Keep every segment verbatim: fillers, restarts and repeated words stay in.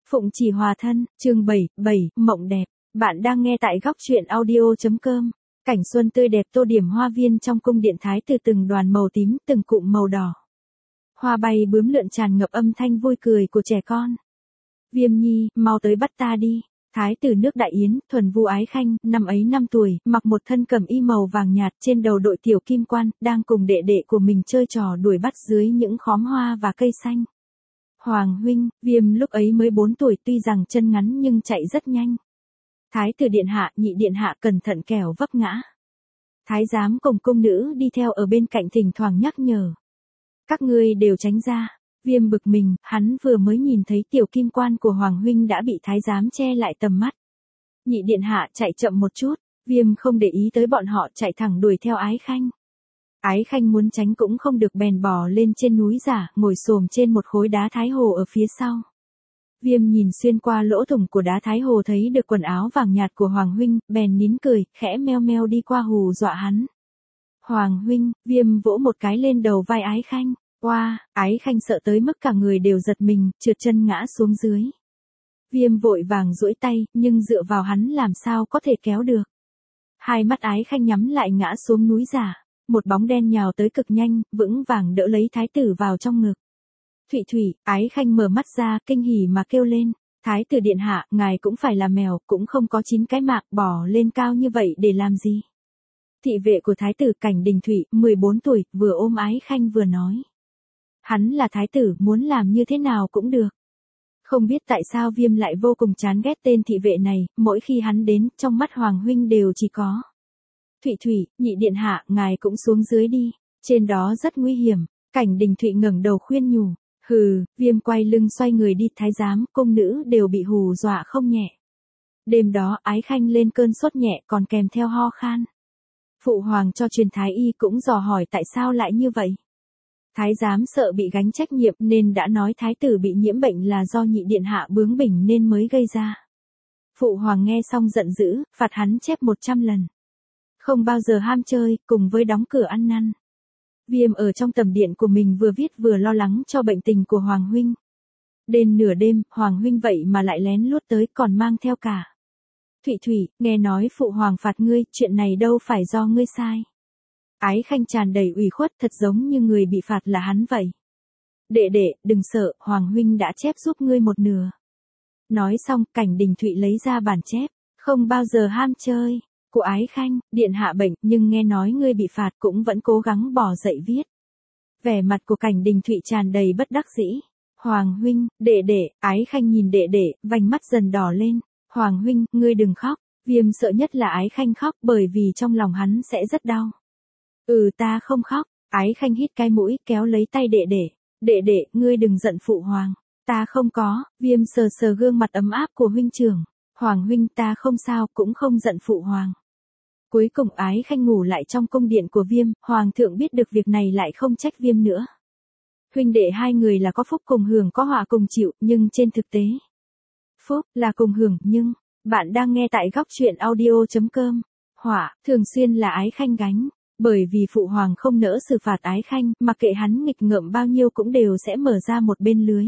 Phụng Chỉ Hòa Thân, chương bảy, bảy, Mộng Đẹp. Bạn đang nghe tại góc truyện audio.com. Cảnh xuân tươi đẹp tô điểm hoa viên trong cung điện thái từ từng đoàn màu tím, từng cụm màu đỏ. Hoa bay bướm lượn tràn ngập âm thanh vui cười của trẻ con. Viêm nhi, mau tới bắt ta đi. Thái tử nước Đại Yến, thuần vu Ái Khanh, năm ấy năm tuổi, mặc một thân cẩm y màu vàng nhạt, trên đầu đội tiểu kim quan, đang cùng đệ đệ của mình chơi trò đuổi bắt dưới những khóm hoa và cây xanh. Hoàng huynh, Viêm lúc ấy mới bốn tuổi, tuy rằng chân ngắn nhưng chạy rất nhanh. Thái tử điện hạ, nhị điện hạ cẩn thận kẻo vấp ngã. Thái giám cùng cung nữ đi theo ở bên cạnh thỉnh thoảng nhắc nhở. Các ngươi đều tránh ra. Viêm bực mình, hắn vừa mới nhìn thấy tiểu kim quan của Hoàng huynh đã bị thái giám che lại tầm mắt. Nhị điện hạ chạy chậm một chút, Viêm không để ý tới bọn họ, chạy thẳng đuổi theo Ái Khanh. Ái Khanh muốn tránh cũng không được, bèn bò lên trên núi giả, ngồi xổm trên một khối đá thái hồ ở phía sau. Viêm nhìn xuyên qua lỗ thủng của đá thái hồ thấy được quần áo vàng nhạt của Hoàng huynh, bèn nín cười, khẽ meo meo đi qua hù dọa hắn. Hoàng huynh, Viêm vỗ một cái lên đầu vai Ái Khanh. Oa, wow, Ái Khanh sợ tới mức cả người đều giật mình, trượt chân ngã xuống dưới. Viêm vội vàng duỗi tay, nhưng dựa vào hắn làm sao có thể kéo được. Hai mắt Ái Khanh nhắm lại ngã xuống núi giả, một bóng đen nhào tới cực nhanh, vững vàng đỡ lấy thái tử vào trong ngực. Thụy Thủy, Ái Khanh mở mắt ra, kinh hỉ mà kêu lên, thái tử điện hạ, ngài cũng phải là mèo, cũng không có chín cái mạng, bỏ lên cao như vậy để làm gì. Thị vệ của thái tử Cảnh Đình Thụy, mười bốn tuổi, vừa ôm Ái Khanh vừa nói. Hắn là thái tử, muốn làm như thế nào cũng được. Không biết tại sao Viêm lại vô cùng chán ghét tên thị vệ này, mỗi khi hắn đến, trong mắt Hoàng huynh đều chỉ có. Thụy Thủy, nhị điện hạ, ngài cũng xuống dưới đi, trên đó rất nguy hiểm. Cảnh Đình Thụy ngẩng đầu khuyên nhủ. Hừ, Viêm quay lưng xoay người đi, thái giám, cung nữ đều bị hù dọa không nhẹ. Đêm đó Ái Khanh lên cơn sốt nhẹ còn kèm theo ho khan. Phụ hoàng cho truyền thái y cũng dò hỏi tại sao lại như vậy. Thái giám sợ bị gánh trách nhiệm nên đã nói thái tử bị nhiễm bệnh là do nhị điện hạ bướng bỉnh nên mới gây ra. Phụ hoàng nghe xong giận dữ, phạt hắn chép một trăm lần. Không bao giờ ham chơi, cùng với đóng cửa ăn năn. Viêm ở trong tầm điện của mình vừa viết vừa lo lắng cho bệnh tình của Hoàng huynh. Đến nửa đêm, Hoàng huynh vậy mà lại lén lút tới còn mang theo cả. Thụy Thủy, nghe nói phụ hoàng phạt ngươi, chuyện này đâu phải do ngươi sai. Ái Khanh tràn đầy ủy khuất, thật giống như người bị phạt là hắn vậy. Đệ đệ, đừng sợ, Hoàng huynh đã chép giúp ngươi một nửa. Nói xong, Cảnh Đình Thụy lấy ra bản chép, không bao giờ ham chơi. Của Ái Khanh, điện hạ bệnh, nhưng nghe nói ngươi bị phạt cũng vẫn cố gắng bỏ dậy viết. Vẻ mặt của Cảnh Đình Thụy tràn đầy bất đắc dĩ. Hoàng huynh, đệ đệ, Ái Khanh nhìn đệ đệ, vành mắt dần đỏ lên. Hoàng huynh, ngươi đừng khóc. Viêm sợ nhất là Ái Khanh khóc bởi vì trong lòng hắn sẽ rất đau. Ừ, ta không khóc. Ái Khanh hít cái mũi, kéo lấy tay đệ đệ. Đệ đệ, ngươi đừng giận phụ hoàng. Ta không có. Viêm sờ sờ gương mặt ấm áp của huynh trưởng. Hoàng huynh, ta không sao, cũng không giận phụ hoàng. Cuối cùng Ái Khanh ngủ lại trong cung điện của Viêm, hoàng thượng biết được việc này lại không trách Viêm nữa. Huynh đệ hai người là có phúc cùng hưởng có họa cùng chịu, nhưng trên thực tế, phúc là cùng hưởng nhưng, bạn đang nghe tại góc truyện audio.com. Họa, thường xuyên là Ái Khanh gánh, bởi vì phụ hoàng không nỡ xử phạt Ái Khanh, mặc kệ hắn nghịch ngợm bao nhiêu cũng đều sẽ mở ra một bên lưới.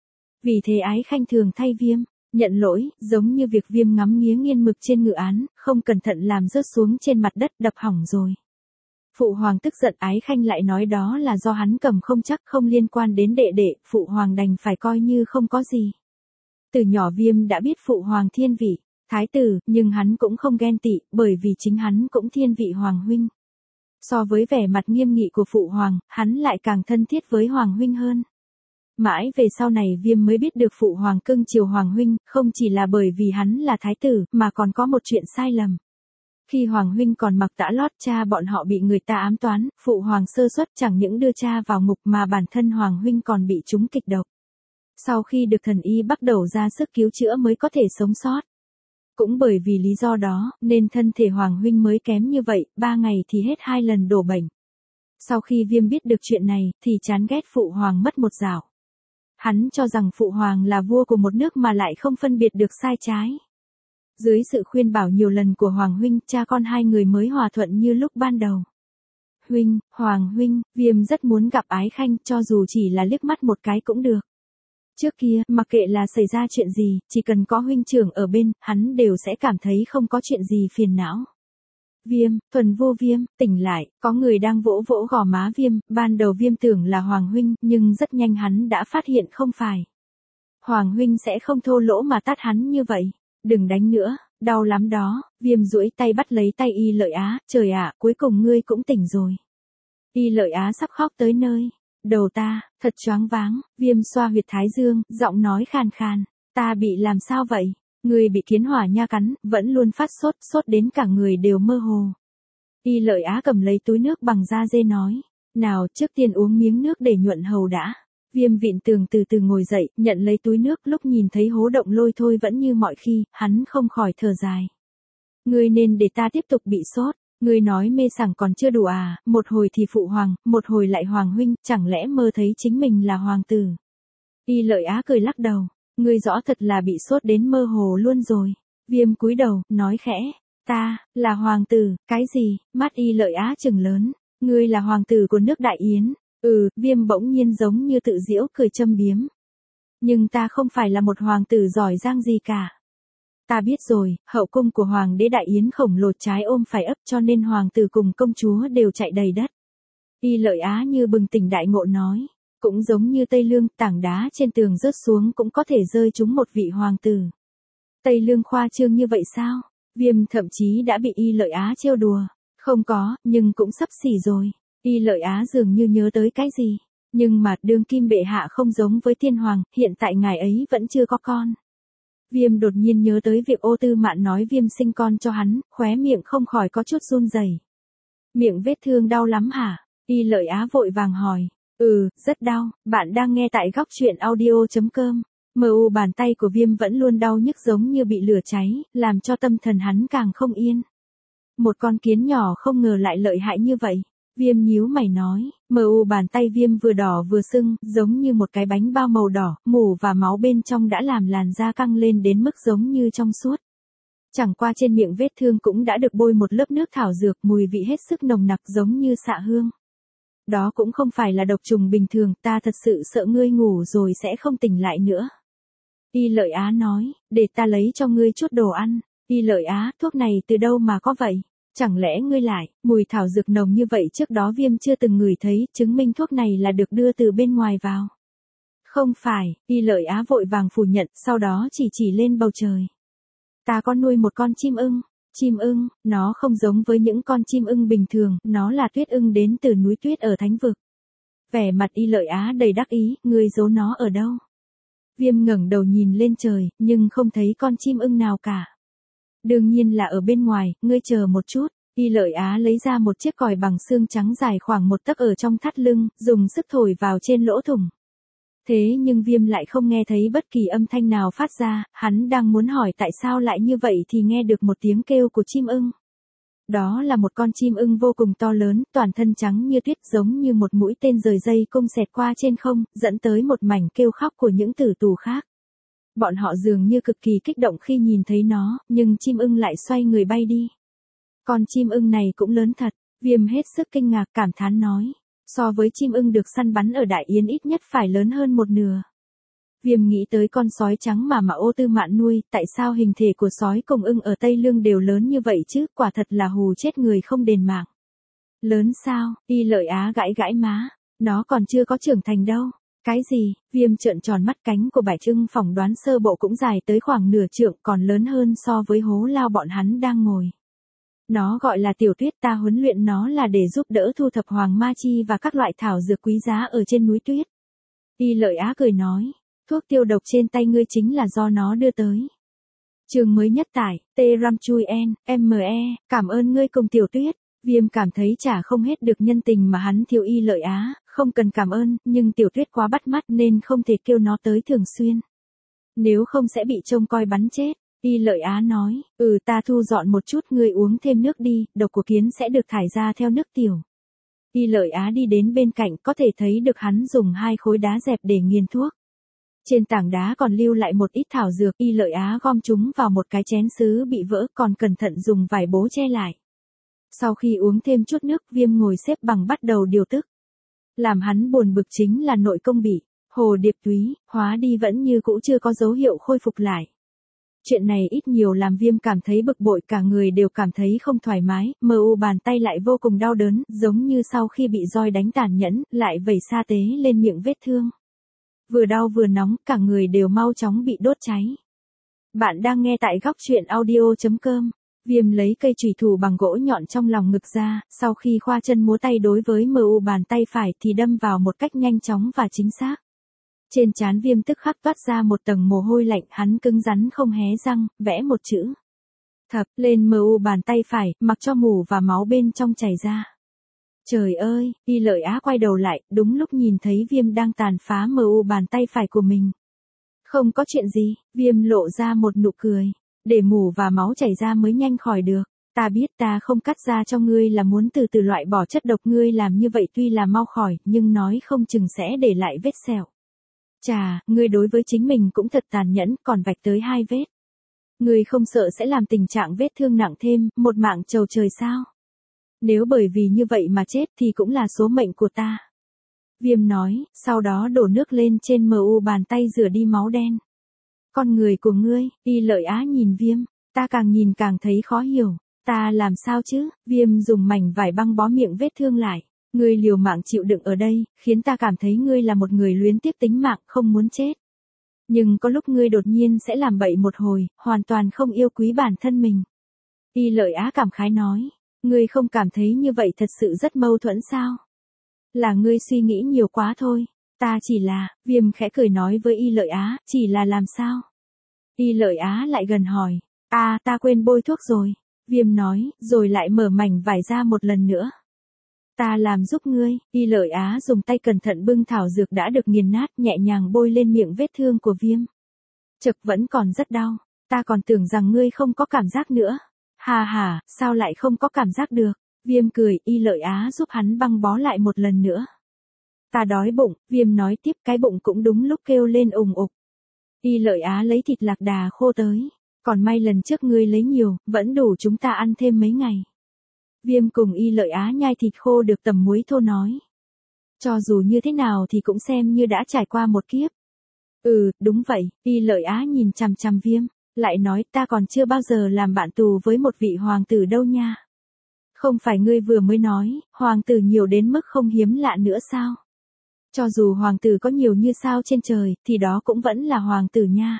Vì thế Ái Khanh thường thay Viêm nhận lỗi, giống như việc Viêm ngắm nghía nghiên mực trên ngự án, không cẩn thận làm rớt xuống trên mặt đất, đập hỏng rồi. Phụ hoàng tức giận, Ái Khanh lại nói đó là do hắn cầm không chắc, không liên quan đến đệ đệ, phụ hoàng đành phải coi như không có gì. Từ nhỏ Viêm đã biết phụ hoàng thiên vị thái tử, nhưng hắn cũng không ghen tị, bởi vì chính hắn cũng thiên vị Hoàng huynh. So với vẻ mặt nghiêm nghị của phụ hoàng, hắn lại càng thân thiết với Hoàng huynh hơn. Mãi về sau này Viêm mới biết được phụ hoàng cưng chiều Hoàng huynh, không chỉ là bởi vì hắn là thái tử, mà còn có một chuyện sai lầm. Khi Hoàng huynh còn mặc tã lót, cha bọn họ bị người ta ám toán, phụ hoàng sơ suất chẳng những đưa cha vào ngục mà bản thân Hoàng huynh còn bị trúng kịch độc. Sau khi được thần y bắt đầu ra sức cứu chữa mới có thể sống sót. Cũng bởi vì lý do đó, nên thân thể Hoàng huynh mới kém như vậy, ba ngày thì hết hai lần đổ bệnh. Sau khi Viêm biết được chuyện này, thì chán ghét phụ hoàng mất một dạo. Hắn cho rằng phụ hoàng là vua của một nước mà lại không phân biệt được sai trái. Dưới sự khuyên bảo nhiều lần của Hoàng huynh, cha con hai người mới hòa thuận như lúc ban đầu. Huynh, Hoàng huynh, Viêm rất muốn gặp Ái Khanh, cho dù chỉ là liếc mắt một cái cũng được. Trước kia, mặc kệ là xảy ra chuyện gì, chỉ cần có huynh trưởng ở bên, hắn đều sẽ cảm thấy không có chuyện gì phiền não. Viêm, thuần vô Viêm, tỉnh lại, có người đang vỗ vỗ gò má Viêm, ban đầu Viêm tưởng là Hoàng huynh, nhưng rất nhanh hắn đã phát hiện không phải. Hoàng huynh sẽ không thô lỗ mà tát hắn như vậy. Đừng đánh nữa, đau lắm đó. Viêm duỗi tay bắt lấy tay Y Lợi Á, trời ạ, cuối cùng ngươi cũng tỉnh rồi. Y Lợi Á sắp khóc tới nơi. Đầu ta, thật choáng váng. Viêm xoa huyệt thái dương, giọng nói khàn khàn. Ta bị làm sao vậy? Ngươi bị kiến hỏa nha cắn, vẫn luôn phát sốt, sốt đến cả người đều mơ hồ. Y Lợi Á cầm lấy túi nước bằng da dê nói. Nào, trước tiên uống miếng nước để nhuận hầu đã. Viêm vịn tường từ từ ngồi dậy, nhận lấy túi nước, lúc nhìn thấy hố động lôi thôi vẫn như mọi khi, hắn không khỏi thở dài. Ngươi nên để ta tiếp tục bị sốt, ngươi nói mê sảng còn chưa đủ à, một hồi thì phụ hoàng, một hồi lại hoàng huynh, chẳng lẽ mơ thấy chính mình là hoàng tử. Y Lợi Á cười lắc đầu, ngươi rõ thật là bị sốt đến mơ hồ luôn rồi. Viêm cúi đầu, nói khẽ, ta, là hoàng tử, cái gì, mắt Y Lợi Á trừng lớn, ngươi là hoàng tử của nước Đại Yến. Ừ, Viêm bỗng nhiên giống như tự giễu cười châm biếm. Nhưng ta không phải là một hoàng tử giỏi giang gì cả. Ta biết rồi, hậu cung của hoàng đế Đại Yến khổng lồ trái ôm phải ấp cho nên hoàng tử cùng công chúa đều chạy đầy đất. Y Lợi Á như bừng tỉnh đại ngộ nói. Cũng giống như Tây Lương, tảng đá trên tường rớt xuống cũng có thể rơi trúng một vị hoàng tử. Tây Lương khoa trương như vậy sao? Viêm thậm chí đã bị Y Lợi Á trêu đùa. Không có, nhưng cũng sắp xỉ rồi. Y Lợi Á dường như nhớ tới cái gì. Nhưng mà đương kim bệ hạ không giống với tiên hoàng, hiện tại ngài ấy vẫn chưa có con. Viêm đột nhiên nhớ tới việc Ô Tư Mạn nói Viêm sinh con cho hắn, khóe miệng không khỏi có chút run rẩy. Miệng vết thương đau lắm hả? Y Lợi Á vội vàng hỏi. Ừ, rất đau, bạn đang nghe tại góc truyện audio chấm com. Mờ u bàn tay của Viêm vẫn luôn đau nhức giống như bị lửa cháy, làm cho tâm thần hắn càng không yên. Một con kiến nhỏ không ngờ lại lợi hại như vậy. Viêm nhíu mày nói, mờ u bàn tay Viêm vừa đỏ vừa sưng, giống như một cái bánh bao màu đỏ, mủ và máu bên trong đã làm làn da căng lên đến mức giống như trong suốt. Chẳng qua trên miệng vết thương cũng đã được bôi một lớp nước thảo dược, mùi vị hết sức nồng nặc giống như xạ hương. Đó cũng không phải là độc trùng bình thường, ta thật sự sợ ngươi ngủ rồi sẽ không tỉnh lại nữa. Y Lợi Á nói, để ta lấy cho ngươi chút đồ ăn. Y Lợi Á, thuốc này từ đâu mà có vậy? Chẳng lẽ ngươi lại, mùi thảo dược nồng như vậy trước đó Viêm chưa từng ngửi thấy, chứng minh thuốc này là được đưa từ bên ngoài vào. Không phải, Y Lợi Á vội vàng phủ nhận, sau đó chỉ chỉ lên bầu trời. Ta có nuôi một con chim ưng. Chim ưng, nó không giống với những con chim ưng bình thường, nó là tuyết ưng đến từ núi tuyết ở Thánh Vực. Vẻ mặt Y Lợi Á đầy đắc ý, ngươi giấu nó ở đâu? Viêm ngẩng đầu nhìn lên trời, nhưng không thấy con chim ưng nào cả. Đương nhiên là ở bên ngoài, ngươi chờ một chút. Y Lợi Á lấy ra một chiếc còi bằng xương trắng dài khoảng một tấc ở trong thắt lưng, dùng sức thổi vào trên lỗ thủng. Thế nhưng Viêm lại không nghe thấy bất kỳ âm thanh nào phát ra, hắn đang muốn hỏi tại sao lại như vậy thì nghe được một tiếng kêu của chim ưng. Đó là một con chim ưng vô cùng to lớn, toàn thân trắng như tuyết giống như một mũi tên rời dây cung xẹt qua trên không, dẫn tới một mảnh kêu khóc của những tử tù khác. Bọn họ dường như cực kỳ kích động khi nhìn thấy nó, nhưng chim ưng lại xoay người bay đi. Con chim ưng này cũng lớn thật, Viêm hết sức kinh ngạc cảm thán nói. So với chim ưng được săn bắn ở Đại Yến ít nhất phải lớn hơn một nửa. Viêm nghĩ tới con sói trắng mà mà Ô Tư Mạn nuôi, tại sao hình thể của sói cùng ưng ở Tây Lương đều lớn như vậy chứ, quả thật là hù chết người không đền mạng. Lớn sao? Y Lợi Á gãi gãi má, nó còn chưa có trưởng thành đâu. Cái gì? Viêm trợn tròn mắt, cánh của bạch ưng phỏng đoán sơ bộ cũng dài tới khoảng nửa trượng, còn lớn hơn so với hố lao bọn hắn đang ngồi. Nó gọi là Tiểu Tuyết, ta huấn luyện nó là để giúp đỡ thu thập hoàng ma chi và các loại thảo dược quý giá ở trên núi tuyết. Y Lợi Á cười nói, thuốc tiêu độc trên tay ngươi chính là do nó đưa tới. Chương mới nhất tải, T Ram Chui N, M E, cảm ơn ngươi cùng Tiểu Tuyết. Viêm cảm thấy trả không hết được nhân tình mà hắn thiếu Y Lợi Á, không cần cảm ơn, nhưng Tiểu Tuyết quá bắt mắt nên không thể kêu nó tới thường xuyên. Nếu không sẽ bị trông coi bắn chết. Y Lợi Á nói, ừ ta thu dọn một chút, ngươi uống thêm nước đi, độc của kiến sẽ được thải ra theo nước tiểu. Y Lợi Á đi đến bên cạnh, có thể thấy được hắn dùng hai khối đá dẹp để nghiền thuốc. Trên tảng đá còn lưu lại một ít thảo dược, Y Lợi Á gom chúng vào một cái chén sứ bị vỡ, còn cẩn thận dùng vải bố che lại. Sau khi uống thêm chút nước, Viêm ngồi xếp bằng bắt đầu điều tức. Làm hắn buồn bực chính là nội công bị Hồ Điệp Túy, hóa đi vẫn như cũ chưa có dấu hiệu khôi phục lại. Chuyện này ít nhiều làm Viêm cảm thấy bực bội, cả người đều cảm thấy không thoải mái, mờ u bàn tay lại vô cùng đau đớn, giống như sau khi bị roi đánh tàn nhẫn, lại vẩy sa tế lên miệng vết thương. Vừa đau vừa nóng, cả người đều mau chóng bị đốt cháy. Bạn đang nghe tại góc truyện audio chấm com. Viêm lấy cây chùy thủ bằng gỗ nhọn trong lòng ngực ra, sau khi khoa chân múa tay đối với mờ u bàn tay phải thì đâm vào một cách nhanh chóng và chính xác. Trên trán Viêm tức khắc toát ra một tầng mồ hôi lạnh, hắn cứng rắn không hé răng, vẽ một chữ thập lên mờ u bàn tay phải, mặc cho mù và máu bên trong chảy ra. Trời ơi, Y Lợi Á quay đầu lại, đúng lúc nhìn thấy Viêm đang tàn phá mờ u bàn tay phải của mình. Không có chuyện gì, Viêm lộ ra một nụ cười, để mù và máu chảy ra mới nhanh khỏi được. Ta biết ta không cắt ra cho ngươi là muốn từ từ loại bỏ chất độc, ngươi làm như vậy tuy là mau khỏi, nhưng nói không chừng sẽ để lại vết sẹo. Chà, ngươi đối với chính mình cũng thật tàn nhẫn, còn vạch tới hai vết. Ngươi không sợ sẽ làm tình trạng vết thương nặng thêm, một mạng trầu trời sao? Nếu bởi vì như vậy mà chết thì cũng là số mệnh của ta. Viêm nói, sau đó đổ nước lên trên mờ u bàn tay rửa đi máu đen. Con người của ngươi, Y Lợi Á nhìn Viêm, ta càng nhìn càng thấy khó hiểu, ta làm sao chứ? Viêm dùng mảnh vải băng bó miệng vết thương lại. Ngươi liều mạng chịu đựng ở đây, khiến ta cảm thấy ngươi là một người luyến tiếc tính mạng, không muốn chết. Nhưng có lúc ngươi đột nhiên sẽ làm bậy một hồi, hoàn toàn không yêu quý bản thân mình. Y Lợi Á cảm khái nói, ngươi không cảm thấy như vậy thật sự rất mâu thuẫn sao? Là ngươi suy nghĩ nhiều quá thôi, ta chỉ là, Viêm khẽ cười nói với Y Lợi Á, chỉ là làm sao? Y Lợi Á lại gần hỏi, à ta quên bôi thuốc rồi. Viêm nói, rồi lại mở mảnh vải ra một lần nữa. Ta làm giúp ngươi. Y Lợi Á dùng tay cẩn thận bưng thảo dược đã được nghiền nát, nhẹ nhàng bôi lên miệng vết thương của Viêm. Chực, vẫn còn rất đau, ta còn tưởng rằng ngươi không có cảm giác nữa. Hà hà, sao lại không có cảm giác được? Viêm cười, Y Lợi Á giúp hắn băng bó lại một lần nữa. Ta đói bụng, Viêm nói tiếp, cái bụng cũng đúng lúc kêu lên ùng ục. Y Lợi Á lấy thịt lạc đà khô tới, còn may lần trước ngươi lấy nhiều, vẫn đủ chúng ta ăn thêm mấy ngày. Viêm cùng Y Lợi Á nhai thịt khô được tầm muối thô nói. Cho dù như thế nào thì cũng xem như đã trải qua một kiếp. Ừ, đúng vậy, Y Lợi Á nhìn chằm chằm Viêm, lại nói ta còn chưa bao giờ làm bạn tù với một vị hoàng tử đâu nha. Không phải ngươi vừa mới nói, hoàng tử nhiều đến mức không hiếm lạ nữa sao? Cho dù hoàng tử có nhiều như sao trên trời, thì đó cũng vẫn là hoàng tử nha.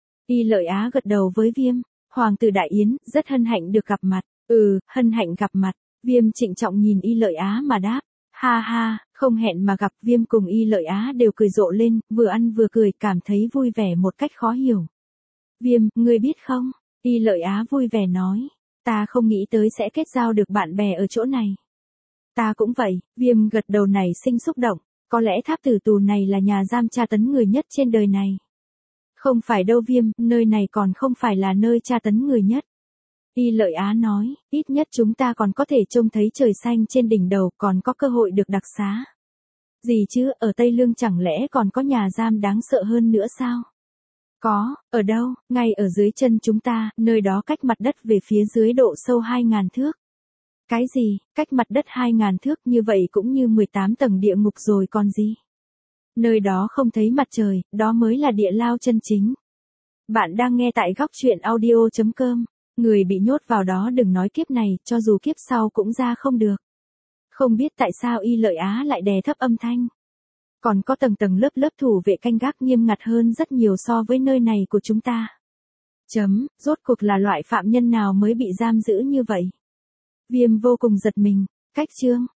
Y Lợi Á gật đầu với Viêm, hoàng tử Đại Yến, rất hân hạnh được gặp mặt. Ừ, hân hạnh gặp mặt. Viêm trịnh trọng nhìn Y Lợi Á mà đáp. Ha ha, không hẹn mà gặp. Viêm cùng Y Lợi Á đều cười rộ lên, vừa ăn vừa cười, cảm thấy vui vẻ một cách khó hiểu. Viêm, ngươi biết không? Y Lợi Á vui vẻ nói. Ta không nghĩ tới sẽ kết giao được bạn bè ở chỗ này. Ta cũng vậy. Viêm gật đầu này sinh xúc động. Có lẽ tháp tử tù này là nhà giam tra tấn người nhất trên đời này. Không phải đâu Viêm, nơi này còn không phải là nơi tra tấn người nhất. Y Lợi Á nói, ít nhất chúng ta còn có thể trông thấy trời xanh trên đỉnh đầu, còn có cơ hội được đặc xá. Gì chứ, ở Tây Lương chẳng lẽ còn có nhà giam đáng sợ hơn nữa sao? Có, ở đâu? Ngay ở dưới chân chúng ta, nơi đó cách mặt đất về phía dưới độ sâu hai ngàn thước. Cái gì, cách mặt đất hai ngàn thước, như vậy cũng như mười tám tầng địa ngục rồi còn gì? Nơi đó không thấy mặt trời, đó mới là địa lao chân chính. Bạn đang nghe tại góc truyện audio chấm com. Người bị nhốt vào đó đừng nói kiếp này, cho dù kiếp sau cũng ra không được. Không biết tại sao Y Lợi Á lại đè thấp âm thanh. Còn có tầng tầng lớp lớp thủ vệ canh gác nghiêm ngặt hơn rất nhiều so với nơi này của chúng ta. Chấm, rốt cuộc là loại phạm nhân nào mới bị giam giữ như vậy? Viêm vô cùng giật mình. Cách chương.